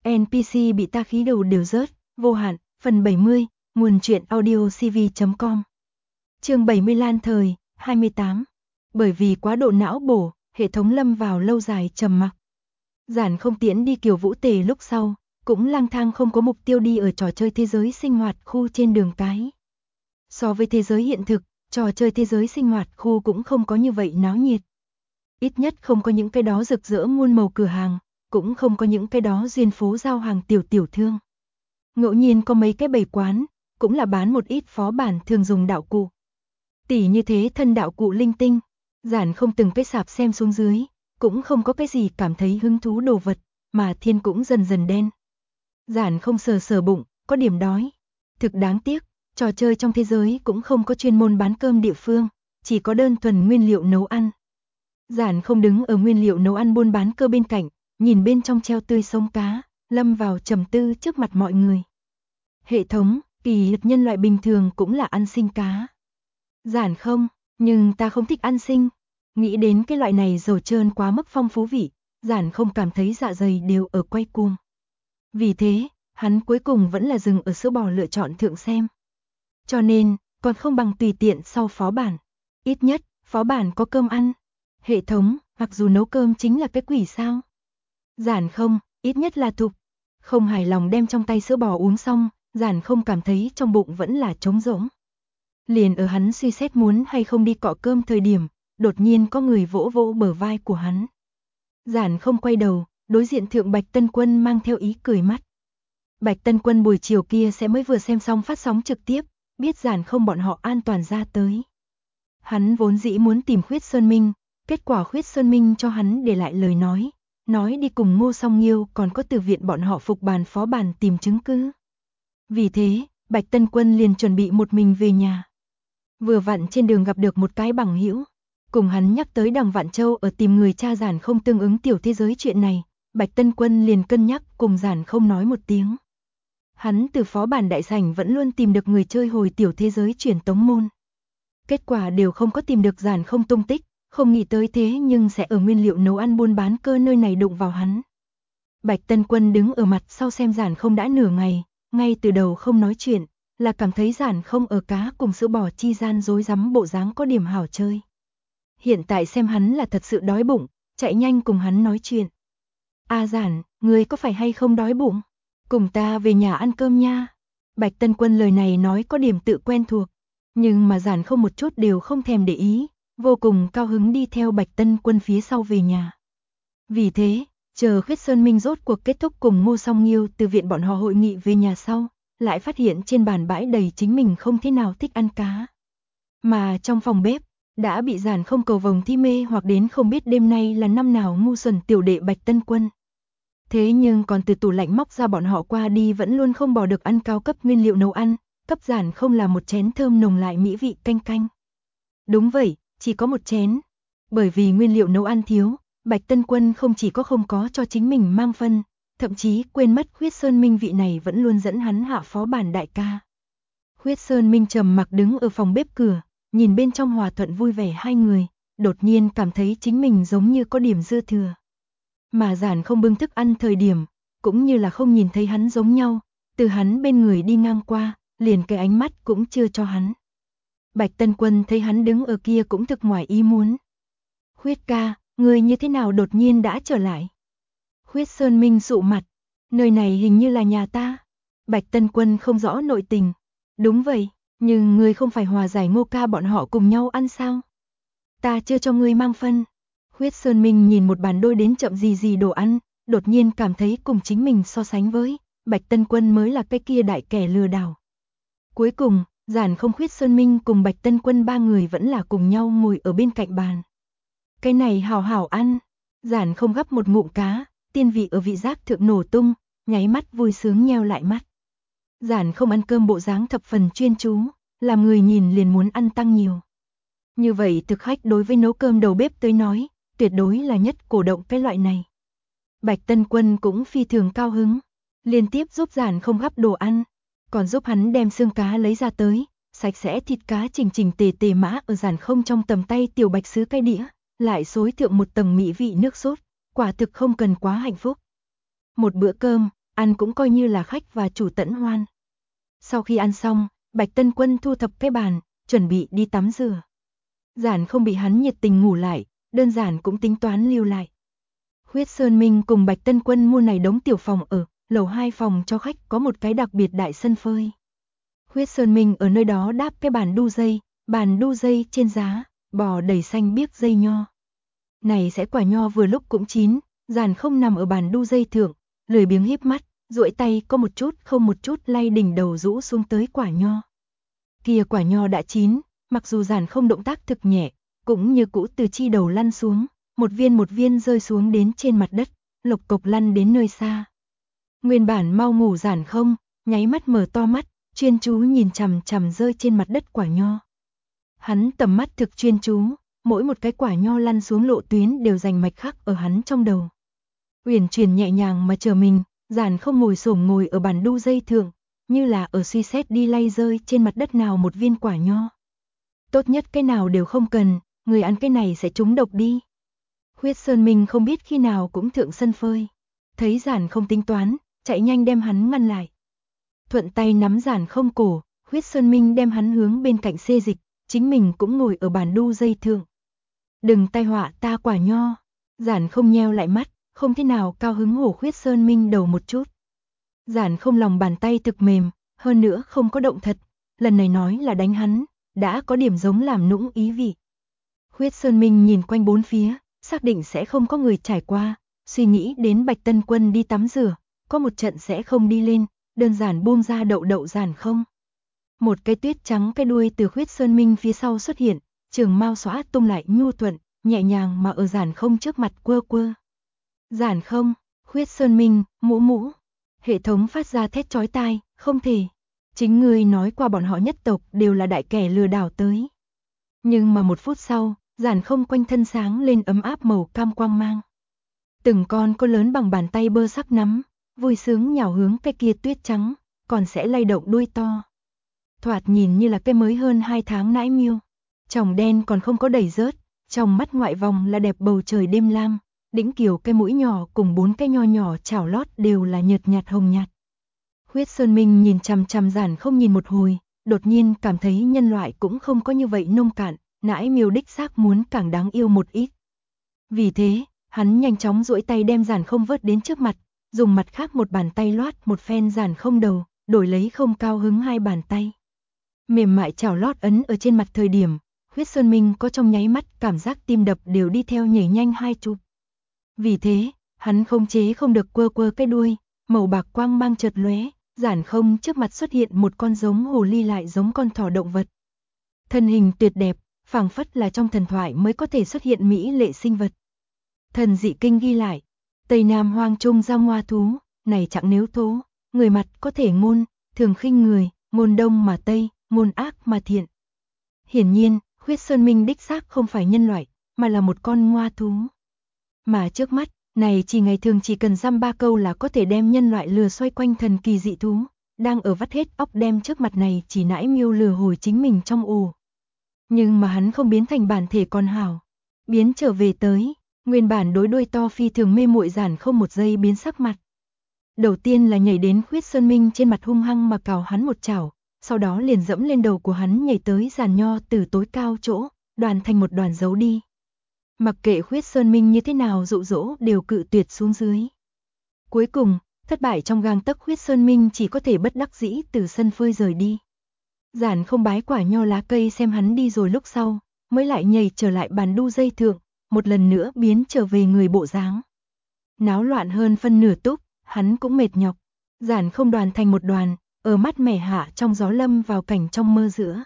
NPC bị ta khí đầu đều rớt, vô hạn, phần 70, nguồn truyện audio cv.com. Chương 70 Lan thời, 28. Bởi vì quá độ não bổ, hệ thống lâm vào lâu dài trầm mặc. Giản không tiễn đi Kiều Vũ Tề lúc sau, cũng lang thang không có mục tiêu đi ở trò chơi thế giới sinh hoạt khu trên đường cái. So với thế giới hiện thực, trò chơi thế giới sinh hoạt khu cũng không có như vậy náo nhiệt. Ít nhất không có những cái đó rực rỡ muôn màu cửa hàng, cũng không có những cái đó duyên phố giao hàng tiểu thương. Ngẫu nhiên có mấy cái bày quán, cũng là bán một ít phó bản thường dùng đạo cụ. Tỉ như thế thân đạo cụ linh tinh, Giản không từng cái sạp xem xuống dưới, cũng không có cái gì cảm thấy hứng thú đồ vật, mà thiên cũng dần dần đen. Giản không sờ bụng, có điểm đói. Thực đáng tiếc, trò chơi trong thế giới cũng không có chuyên môn bán cơm địa phương, chỉ có đơn thuần nguyên liệu nấu ăn. Giản không đứng ở nguyên liệu nấu ăn buôn bán cơ bên cạnh, nhìn bên trong treo tươi sống cá, lâm vào trầm tư trước mặt mọi người. Hệ thống, kỳ lực nhân loại bình thường cũng là ăn sinh cá. Giản không, nhưng ta không thích ăn sinh. Nghĩ đến cái loại này dầu trơn quá mức phong phú vị, Giản không cảm thấy dạ dày đều ở quay cuồng. Vì thế, hắn cuối cùng vẫn là dừng ở sữa bò lựa chọn thượng xem. Cho nên, còn không bằng tùy tiện sau phó bản. Ít nhất, phó bản có cơm ăn. Hệ thống, mặc dù nấu cơm chính là cái quỷ sao? Giản không, ít nhất là thục. Không hài lòng đem trong tay sữa bò uống xong, Giản không cảm thấy trong bụng vẫn là trống rỗng. Liền ở hắn suy xét muốn hay không đi cọ cơm thời điểm, đột nhiên có người vỗ vỗ bờ vai của hắn. Giản không quay đầu, đối diện thượng Bạch Tân Quân mang theo ý cười mắt. Bạch Tân Quân buổi chiều kia sẽ mới vừa xem xong phát sóng trực tiếp, biết Giản không bọn họ an toàn ra tới. Hắn vốn dĩ muốn tìm Khuyết Sơn Minh, kết quả Khuyết Sơn Minh cho hắn để lại lời nói đi cùng Ngô Song Nghiêu còn có từ viện bọn họ phục bàn phó bàn tìm chứng cứ. Vì thế, Bạch Tân Quân liền chuẩn bị một mình về nhà. Vừa vặn trên đường gặp được một cái bằng hữu, cùng hắn nhắc tới Đằng Vạn Châu ở tìm người cha Giản không tương ứng tiểu thế giới chuyện này, Bạch Tân Quân liền cân nhắc cùng Giản không nói một tiếng. Hắn từ phó bản đại sảnh vẫn luôn tìm được người chơi hồi tiểu thế giới truyền tống môn. Kết quả đều không có tìm được Giản không tung tích, không nghĩ tới thế nhưng sẽ ở nguyên liệu nấu ăn buôn bán cơ nơi này đụng vào hắn. Bạch Tân Quân đứng ở mặt sau xem Giản không đã nửa ngày, ngay từ đầu không nói chuyện, là cảm thấy Giản không ở cá cùng sữa bò chi gian rối rắm bộ dáng có điểm hảo chơi. Hiện tại xem hắn là thật sự đói bụng, chạy nhanh cùng hắn nói chuyện. A Giản, ngươi có phải hay không đói bụng? Cùng ta về nhà ăn cơm nha. Bạch Tân Quân lời này nói có điểm tự quen thuộc, nhưng mà Giản không một chút đều không thèm để ý, vô cùng cao hứng đi theo Bạch Tân Quân phía sau về nhà. Vì thế, chờ Khuyết Sơn Minh rốt cuộc kết thúc cùng Ngô Song Nghiêu từ viện bọn họ hội nghị về nhà sau, lại phát hiện trên bàn bãi đầy chính mình không thế nào thích ăn cá. Mà trong phòng bếp, đã bị Giản không cầu vồng thi mê hoặc đến không biết đêm nay là năm nào ngu xuẩn tiểu đệ Bạch Tân Quân. Thế nhưng còn từ tủ lạnh móc ra bọn họ qua đi vẫn luôn không bỏ được ăn cao cấp nguyên liệu nấu ăn, cấp Giản không là một chén thơm nồng lại mỹ vị canh. Đúng vậy, chỉ có một chén. Bởi vì nguyên liệu nấu ăn thiếu, Bạch Tân Quân không chỉ không có cho chính mình mang phân, thậm chí quên mất Khuyết Sơn Minh vị này vẫn luôn dẫn hắn hạ phó bản đại ca. Khuyết Sơn Minh trầm mặc đứng ở phòng bếp cửa, nhìn bên trong hòa thuận vui vẻ hai người, đột nhiên cảm thấy chính mình giống như có điểm dư thừa. Mà Giản không bưng thức ăn thời điểm, cũng như là không nhìn thấy hắn giống nhau, từ hắn bên người đi ngang qua, liền cái ánh mắt cũng chưa cho hắn. Bạch Tân Quân thấy hắn đứng ở kia cũng thực ngoài ý muốn. Khuyết ca, người như thế nào đột nhiên đã trở lại? Khuyết Sơn Minh sụ mặt, nơi này hình như là nhà ta. Bạch Tân Quân không rõ nội tình. Đúng vậy, nhưng ngươi không phải hòa giải Ngô ca bọn họ cùng nhau ăn sao? Ta chưa cho ngươi mang phân. Khuyết Sơn Minh nhìn một bàn đôi đến chậm gì đồ ăn, đột nhiên cảm thấy cùng chính mình so sánh với Bạch Tân Quân mới là cái kia đại kẻ lừa đảo. Cuối cùng, Giản không Khuyết Sơn Minh cùng Bạch Tân Quân ba người vẫn là cùng nhau ngồi ở bên cạnh bàn. Cái này hảo hảo ăn. Giản không gắp một ngụm cá, tiên vị ở vị giác thượng nổ tung, nháy mắt vui sướng nheo lại mắt. Giản không ăn cơm bộ dáng thập phần chuyên chú, làm người nhìn liền muốn ăn tăng nhiều. Như vậy thực khách đối với nấu cơm đầu bếp tới nói, tuyệt đối là nhất cổ động cái loại này. Bạch Tân Quân cũng phi thường cao hứng, liên tiếp giúp Giản không gắp đồ ăn, còn giúp hắn đem xương cá lấy ra tới, sạch sẽ thịt cá chỉnh tề mã ở Giản không trong tầm tay tiểu bạch sứ cái đĩa, lại xối thượng một tầng mỹ vị nước sốt, quả thực không cần quá hạnh phúc. Một bữa cơm, ăn cũng coi như là khách và chủ tận hoan. Sau khi ăn xong, Bạch Tân Quân thu thập cái bàn, chuẩn bị đi tắm rửa. Giản không bị hắn nhiệt tình ngủ lại, đơn giản cũng tính toán lưu lại. Huyết Sơn Minh cùng Bạch Tân Quân mua này đống tiểu phòng ở, lầu 2 phòng cho khách có một cái đặc biệt đại sân phơi. Huyết Sơn Minh ở nơi đó đáp cái bàn đu dây trên giá, bò đầy xanh biếc dây nho. Này sẽ quả nho vừa lúc cũng chín, Giản không nằm ở bàn đu dây thượng, lười biếng híp mắt, duỗi tay có một chút không một chút lay đỉnh đầu rũ xuống tới quả nho. Kia quả nho đã chín, mặc dù Giản không động tác thực nhẹ, cũng như cũ từ chi đầu lăn xuống, một viên rơi xuống đến trên mặt đất, lộc cộc lăn đến nơi xa. Nguyên bản mau ngủ Giản không, nháy mắt mở to mắt, chuyên chú nhìn chằm chằm rơi trên mặt đất quả nho. Hắn tầm mắt thực chuyên chú, mỗi một cái quả nho lăn xuống lộ tuyến đều rành mạch khắc ở hắn trong đầu. Uyển chuyển nhẹ nhàng mà chờ mình, Giản không ngồi xổm ngồi ở bàn đu dây thượng, như là ở suy xét đi lay rơi trên mặt đất nào một viên quả nho. Tốt nhất cái nào đều không cần, người ăn cái này sẽ trúng độc đi. Huyết Sơn Minh không biết khi nào cũng thượng sân phơi, thấy Giản không tính toán, chạy nhanh đem hắn ngăn lại. Thuận tay nắm Giản không cổ, Huyết Sơn Minh đem hắn hướng bên cạnh xê dịch, chính mình cũng ngồi ở bàn đu dây thượng. Đừng tai họa ta quả nho. Giản không nheo lại mắt, không thế nào cao hứng hổ Huyết Sơn Minh đầu một chút. Giản không lòng bàn tay thực mềm, hơn nữa không có động thật, lần này nói là đánh hắn, đã có điểm giống làm nũng ý vị. Huyết Sơn Minh nhìn quanh bốn phía, xác định sẽ không có người trải qua, suy nghĩ đến Bạch Tân Quân đi tắm rửa, có một trận sẽ không đi lên, đơn giản buông ra đậu Giản không. Một cái tuyết trắng cái đuôi từ Huyết Sơn Minh phía sau xuất hiện, trường mao xõa tung lại nhu thuận, nhẹ nhàng mà ở Giản không trước mặt quơ quơ. Giản không, Huyết Sơn Minh, mũ. Hệ thống phát ra thét chói tai, không thể. Chính ngươi nói qua bọn họ nhất tộc đều là đại kẻ lừa đảo tới. Nhưng mà một phút sau, Giản không quanh thân sáng lên ấm áp màu cam quang mang. Từng con có lớn bằng bàn tay bơ sắc nắm, vui sướng nhào hướng cái kia tuyết trắng, còn sẽ lay động đuôi to. Thoạt nhìn như là cái mới hơn 2 tháng nãi miêu. Tròng đen còn không có đẩy rớt, trong mắt ngoại vòng là đẹp bầu trời đêm lam, đĩnh kiều cái mũi nhỏ cùng 4 cái nho nhỏ chảo lót đều là nhợt nhạt hồng nhạt. Huyết Sơn Minh nhìn chằm chằm Giản không nhìn một hồi, đột nhiên cảm thấy nhân loại cũng không có như vậy nông cạn, nãi miêu đích xác muốn càng đáng yêu một ít. Vì thế, hắn nhanh chóng duỗi tay đem Giản không vớt đến trước mặt, dùng mặt khác một bàn tay loát một phen Giản không đầu, đổi lấy không cao hứng hai bàn tay. Mềm mại chảo lót ấn ở trên mặt thời điểm, Huyết Sơn Minh có trong nháy mắt cảm giác tim đập đều đi theo nhảy nhanh hai chục. Vì thế, hắn không chế không được quơ cái đuôi, màu bạc quang mang chợt lóe, Giản không trước mặt xuất hiện một con giống hồ ly lại giống con thỏ động vật. Thân hình tuyệt đẹp, phảng phất là trong thần thoại mới có thể xuất hiện mỹ lệ sinh vật. Thần dị kinh ghi lại, Tây Nam hoang trung giao ngoa thú, này chẳng nếu thố, người mặt có thể ngôn, thường khinh người, ngôn đông mà tây, ngôn ác mà thiện. Hiển nhiên, Huyết Sơn Minh đích xác không phải nhân loại, mà là một con ngoa thú. Mà trước mắt, này chỉ ngày thường chỉ cần dăm ba câu là có thể đem nhân loại lừa xoay quanh thần kỳ dị thú, đang ở vắt hết óc đem trước mặt này chỉ nãi miêu lừa hồi chính mình trong ổ. Nhưng mà hắn không biến thành bản thể con hảo, biến trở về tới, nguyên bản đối đuôi to phi thường mê muội Giản không một giây biến sắc mặt. Đầu tiên là nhảy đến Huyết Sơn Minh trên mặt hung hăng mà cào hắn một chảo, sau đó liền dẫm lên đầu của hắn nhảy tới giàn nho từ tối cao chỗ, đoàn thành một đoàn giấu đi. Mặc kệ Huyết Sơn Minh như thế nào dụ dỗ đều cự tuyệt xuống dưới. Cuối cùng, thất bại trong gang tấc Huyết Sơn Minh chỉ có thể bất đắc dĩ từ sân phơi rời đi. Giản không bái quả nho lá cây xem hắn đi rồi lúc sau, mới lại nhảy trở lại bàn đu dây thượng, một lần nữa biến trở về người bộ dáng. Náo loạn hơn phân nửa túc, hắn cũng mệt nhọc. Giản không đoàn thành một đoàn, ở mắt mẻ hạ trong gió lâm vào cảnh trong mơ giữa.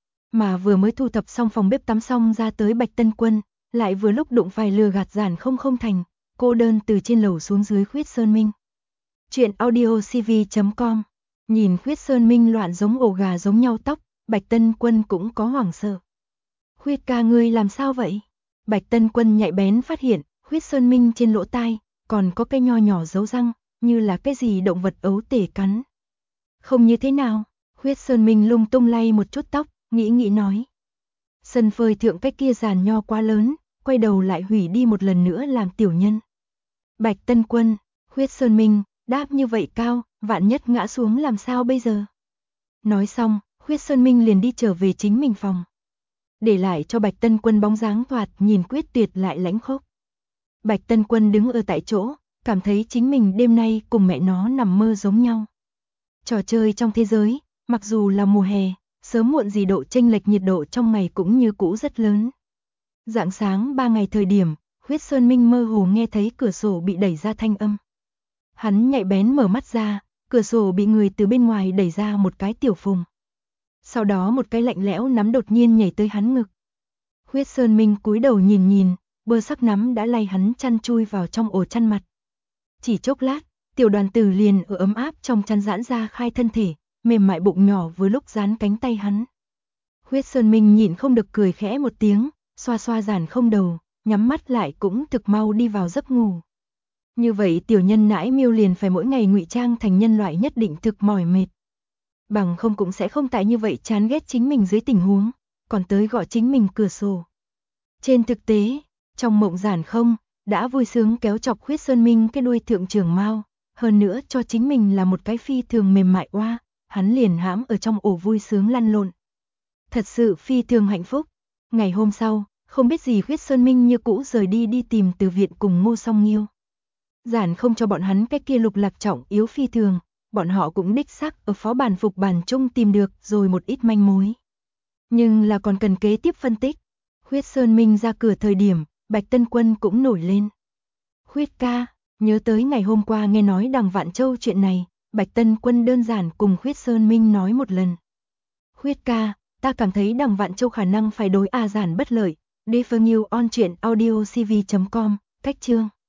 Mà vừa mới thu thập xong phòng bếp tắm xong ra tới Bạch Tân Quân, lại vừa lúc đụng phải lừa gạt Giản không thành, cô đơn từ trên lầu xuống dưới Huyết Sơn Minh. Chuyện audiocv.com. Nhìn Huyết Sơn Minh loạn giống ổ gà giống nhau tóc, Bạch Tân Quân cũng có hoảng sợ. Huyết ca ngươi làm sao vậy? Bạch Tân Quân nhạy bén phát hiện, Huyết Sơn Minh trên lỗ tai, còn có cái nho nhỏ dấu răng, như là cái gì động vật ấu tể cắn. Không như thế nào, Huyết Sơn Minh lung tung lay một chút tóc, nghĩ nói. Sân phơi thượng cái kia giàn nho quá lớn, quay đầu lại hủy đi một lần nữa làm tiểu nhân. Bạch Tân Quân, Huyết Sơn Minh, đáp như vậy cao, vạn nhất ngã xuống làm sao bây giờ? Nói xong, Khuyết Sơn Minh liền đi trở về chính mình phòng. Để lại cho Bạch Tân Quân bóng dáng thoạt nhìn quyết tuyệt lại lãnh khốc. Bạch Tân Quân đứng ở tại chỗ, cảm thấy chính mình đêm nay cùng mẹ nó nằm mơ giống nhau. Trò chơi trong thế giới, mặc dù là mùa hè, sớm muộn gì độ chênh lệch nhiệt độ trong ngày cũng như cũ rất lớn. Rạng sáng 3 ngày thời điểm, Khuyết Sơn Minh mơ hồ nghe thấy cửa sổ bị đẩy ra thanh âm. Hắn nhạy bén mở mắt ra, cửa sổ bị người từ bên ngoài đẩy ra một cái tiểu phùng. Sau đó một cái lạnh lẽo nắm đột nhiên nhảy tới hắn ngực. Khuyết Sơn Minh cúi đầu nhìn nhìn, bơ sắc nắm đã lay hắn chăn chui vào trong ổ chăn mặt. Chỉ chốc lát, tiểu đoàn tử liền ở ấm áp trong chăn giãn ra khai thân thể, mềm mại bụng nhỏ vừa lúc dán cánh tay hắn. Khuyết Sơn Minh nhịn không được cười khẽ một tiếng, xoa xoa giản không đầu, nhắm mắt lại cũng thực mau đi vào giấc ngủ. Như vậy tiểu nhân nãi miêu liền phải mỗi ngày ngụy trang thành nhân loại nhất định thực mỏi mệt. Bằng không cũng sẽ không tại như vậy chán ghét chính mình dưới tình huống, còn tới gọi chính mình cửa sổ. Trên thực tế, trong mộng giản không, đã vui sướng kéo chọc Khuyết Sơn Minh cái đuôi thượng trưởng mao, hơn nữa cho chính mình là một cái phi thường mềm mại oa, hắn liền hãm ở trong ổ vui sướng lăn lộn. Thật sự phi thường hạnh phúc. Ngày hôm sau, không biết gì Khuyết Sơn Minh như cũ rời đi tìm Từ Viện cùng Ngô Song Nghiêu. Giản không cho bọn hắn cái kia lục lạc trọng yếu phi thường, bọn họ cũng đích xác ở phó bản phục bản chung tìm được rồi một ít manh mối. Nhưng là còn cần kế tiếp phân tích. Khuyết Sơn Minh ra cửa thời điểm, Bạch Tân Quân cũng nổi lên. Khuyết ca, nhớ tới ngày hôm qua nghe nói Đằng Vạn Châu chuyện này, Bạch Tân Quân đơn giản cùng Khuyết Sơn Minh nói một lần. Khuyết ca, ta cảm thấy Đằng Vạn Châu khả năng phải đối Giản bất lợi. Đi Phương Nhiêu on truyện audio cv.com, cách chương.